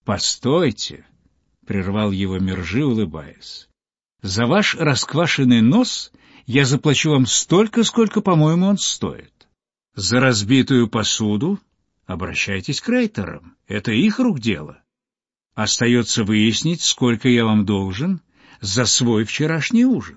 — Постойте, — прервал его Мержи, улыбаясь. — За ваш расквашенный нос я заплачу вам столько, сколько, по-моему, он стоит. За разбитую посуду обращайтесь к рейтерам, это их рук дело. Остается выяснить, сколько я вам должен за свой вчерашний ужин.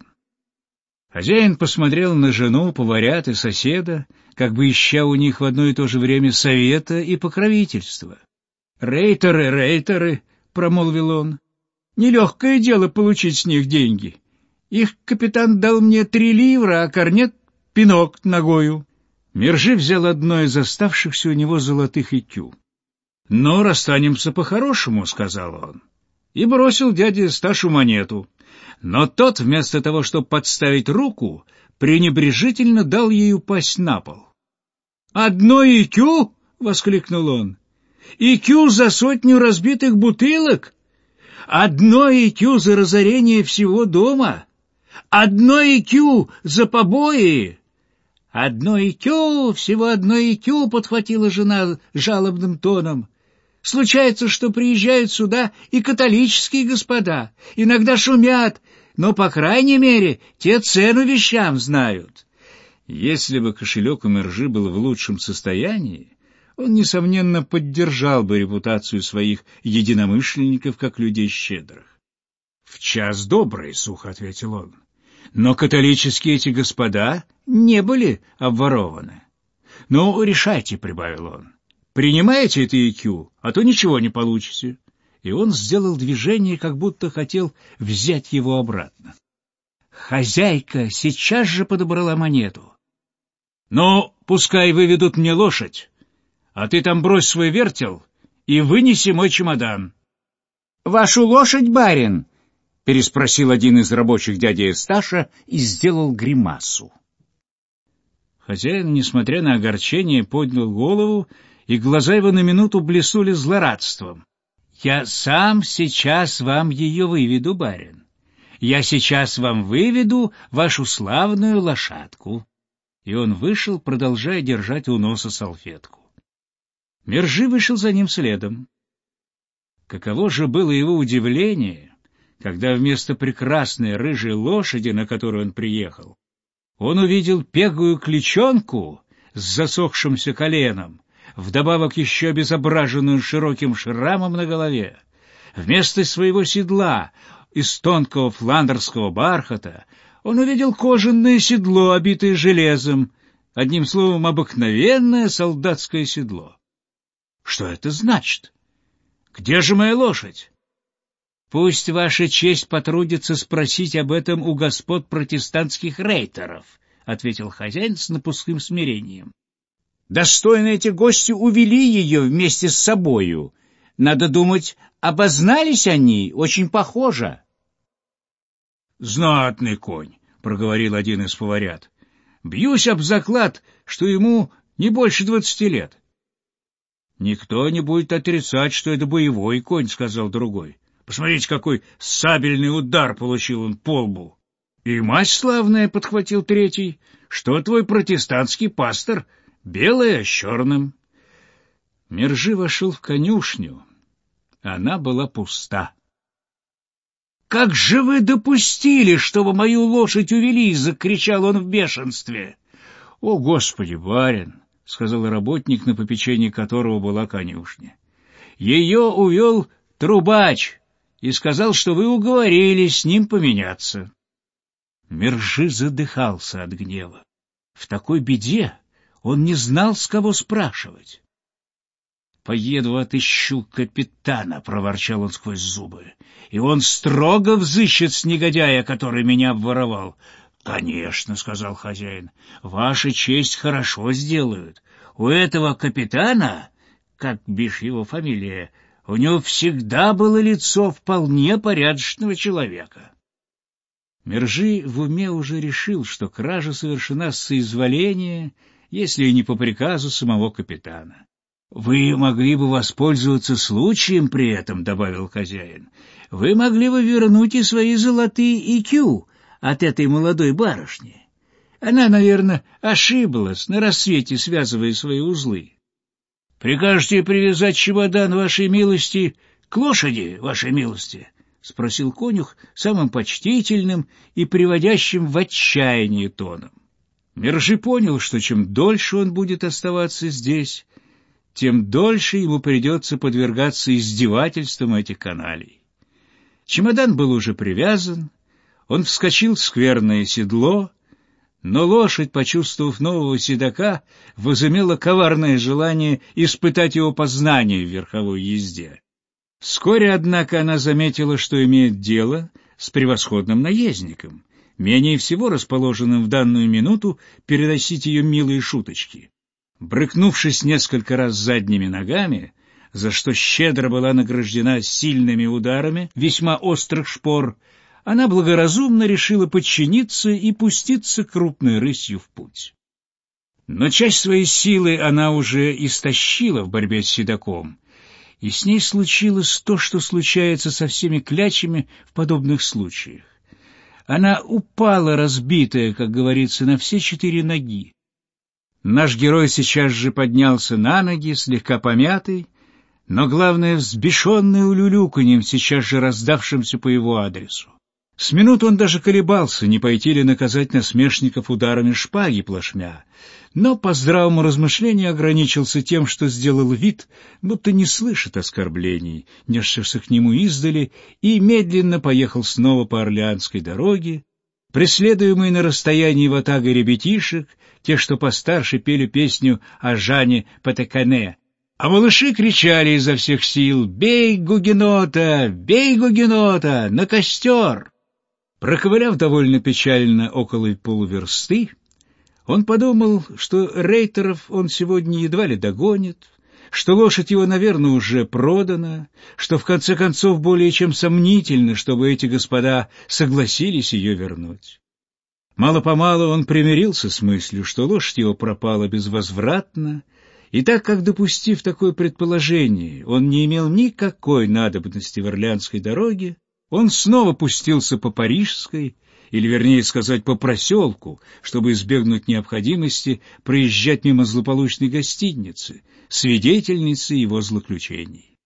Хозяин посмотрел на жену, поварят и соседа, как бы ища у них в одно и то же время совета и покровительства. «Рейтеры, рейтеры!» — промолвил он. «Нелегкое дело получить с них деньги. Их капитан дал мне 3 ливра, а корнет — пинок ногою». Мержи взял одно из оставшихся у него золотых икю. «Но расстанемся по-хорошему», — сказал он, и бросил дяде Сташу монету. Но тот, вместо того, чтобы подставить руку, пренебрежительно дал ей упасть на пол. «Одно икю?» — воскликнул он. «Икю за 100 разбитых бутылок? Одно икю за разорение всего дома? Одно икю за побои?» «Одно икю, всего одно икю», — подхватила жена жалобным тоном. «Случается, что приезжают сюда и католические господа, иногда шумят, но, по крайней мере, те цену вещам знают». Если бы кошелек у Мержи был в лучшем состоянии, он, несомненно, поддержал бы репутацию своих единомышленников как людей щедрых. «В час добрый», — сухо ответил он. «Но католические эти господа не были обворованы». «Ну, решайте», — прибавил он. «Принимаете это икю, а то ничего не получите». И он сделал движение, как будто хотел взять его обратно. Хозяйка сейчас же подобрала монету. «Ну, пускай выведут мне лошадь, а ты там брось свой вертел и вынеси мой чемодан». «Вашу лошадь, барин?» — переспросил один из рабочих дядя Эсташа и сделал гримасу. Хозяин, несмотря на огорчение, поднял голову, и глаза его на минуту блеснули злорадством. «Я сам сейчас вам ее выведу, барин. Я сейчас вам выведу вашу славную лошадку». И он вышел, продолжая держать у носа салфетку. Мержи вышел за ним следом. Каково же было его удивление, когда вместо прекрасной рыжей лошади, на которую он приехал, он увидел пегую клячонку с засохшимся коленом, вдобавок еще обезображенную широким шрамом на голове. Вместо своего седла из тонкого фландерского бархата он увидел кожаное седло, обитое железом, одним словом, обыкновенное солдатское седло. Что это значит? Где же моя лошадь? Пусть ваша честь потрудится спросить об этом у господ протестантских рейтеров, — ответил хозяин с напускным смирением. Достойные эти гости увели ее вместе с собою. Надо думать, обознались они, очень похоже. — Знатный конь, — проговорил один из поварят. — Бьюсь об заклад, что ему не больше 20 лет. — Никто не будет отрицать, что это боевой конь, — сказал другой. — Посмотрите, какой сабельный удар получил он по лбу. — И мать славная, — подхватил третий, — что твой протестантский пастор белая с черным. Мержи вошел в конюшню. Она была пуста. — Как же вы допустили, чтобы мою лошадь увели? — закричал он в бешенстве. — О, Господи, барин! — сказал работник, на попечении которого была конюшня. — Ее увел трубач и сказал, что вы уговорились с ним поменяться. Мержи задыхался от гнева. В такой беде он не знал, с кого спрашивать. «Поеду отыщу капитана», — проворчал он сквозь зубы, — «и он строго взыщет с негодяя, который меня обворовал». «Конечно», — сказал хозяин, — «ваша честь хорошо сделают. У этого капитана, как бишь его фамилия, у него всегда было лицо вполне порядочного человека». Мержи в уме уже решил, что кража совершена с соизволения, если и не по приказу самого капитана. «Вы могли бы воспользоваться случаем при этом», — добавил хозяин. «Вы могли бы вернуть и свои золотые икю от этой молодой барышни. Она, наверное, ошиблась на рассвете, связывая свои узлы. Прикажете привязать чемодан вашей милости к К лошади, вашей милости? — спросил конюх самым почтительным и приводящим в отчаяние тоном. Мержи понял, что чем дольше он будет оставаться здесь, тем дольше ему придется подвергаться издевательствам этих каналей. Чемодан был уже привязан, он вскочил в скверное седло, но лошадь, почувствовав нового седока, возымела коварное желание испытать его познание в верховой езде. Вскоре, однако, она заметила, что имеет дело с превосходным наездником, менее всего расположенным в данную минуту переносить ее милые шуточки. Брыкнувшись несколько раз задними ногами, за что щедро была награждена сильными ударами весьма острых шпор, она благоразумно решила подчиниться и пуститься крупной рысью в путь. Но часть своей силы она уже истощила в борьбе с седоком, и с ней случилось то, что случается со всеми клячами в подобных случаях. Она упала, разбитая, как говорится, на все 4 ноги. Наш герой сейчас же поднялся на ноги, слегка помятый, но, главное, взбешенный улюлюканьем, сейчас же раздавшимся по его адресу. С минуту он даже колебался, не пойти ли наказать насмешников ударами шпаги плашмя, но по здравому размышлению ограничился тем, что сделал вид, будто не слышит оскорблений, несшихся к нему издали, и медленно поехал снова по Орлеанской дороге, преследуемый на расстоянии ватагой ребятишек, те, что постарше, пели песню о Жане Патекане, а малыши кричали изо всех сил: «Бей гугенота! Бей гугенота! На костер!» Проковыляв довольно печально около полуверсты, он подумал, что рейтеров он сегодня едва ли догонит, что лошадь его, наверное, уже продана, что в конце концов более чем сомнительно, чтобы эти господа согласились ее вернуть. Мало-помалу он примирился с мыслью, что лошадь его пропала безвозвратно, и так как, допустив такое предположение, он не имел никакой надобности в Орлеанской дороге, он снова пустился по Парижской, или, вернее сказать, по проселку, чтобы избегнуть необходимости проезжать мимо злополучной гостиницы, свидетельницы его злоключений.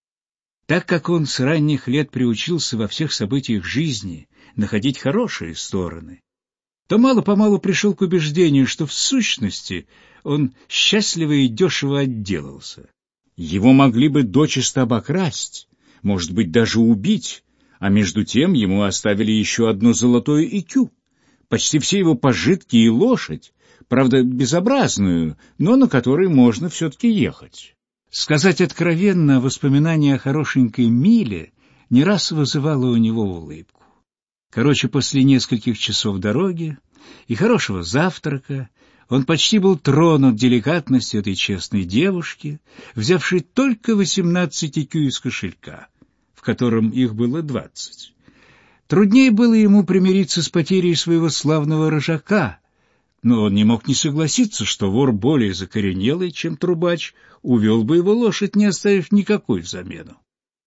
Так как он с ранних лет приучился во всех событиях жизни находить хорошие стороны, то мало-помалу пришел к убеждению, что в сущности он счастливо и дешево отделался. Его могли бы дочисто обокрасть, может быть, даже убить, а между тем ему оставили еще одно золотое ЭКЮ, почти все его пожитки и лошадь, правда, безобразную, но на которой можно все-таки ехать. Сказать откровенно, воспоминание о хорошенькой Миле не раз вызывало у него улыбку. Короче, после нескольких часов дороги и хорошего завтрака он почти был тронут деликатностью этой честной девушки, взявшей только 18 ЭКЮ из кошелька, в котором их было 20. Труднее было ему примириться с потерей своего славного рожака, но он не мог не согласиться, что вор более закоренелый, чем трубач, увел бы его лошадь, не оставив никакой взамену.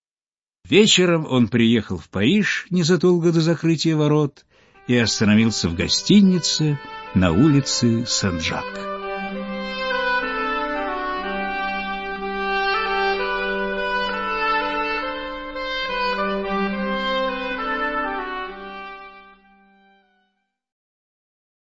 Вечером он приехал в Париж незадолго до закрытия ворот и остановился в гостинице на улице Сен-Жак.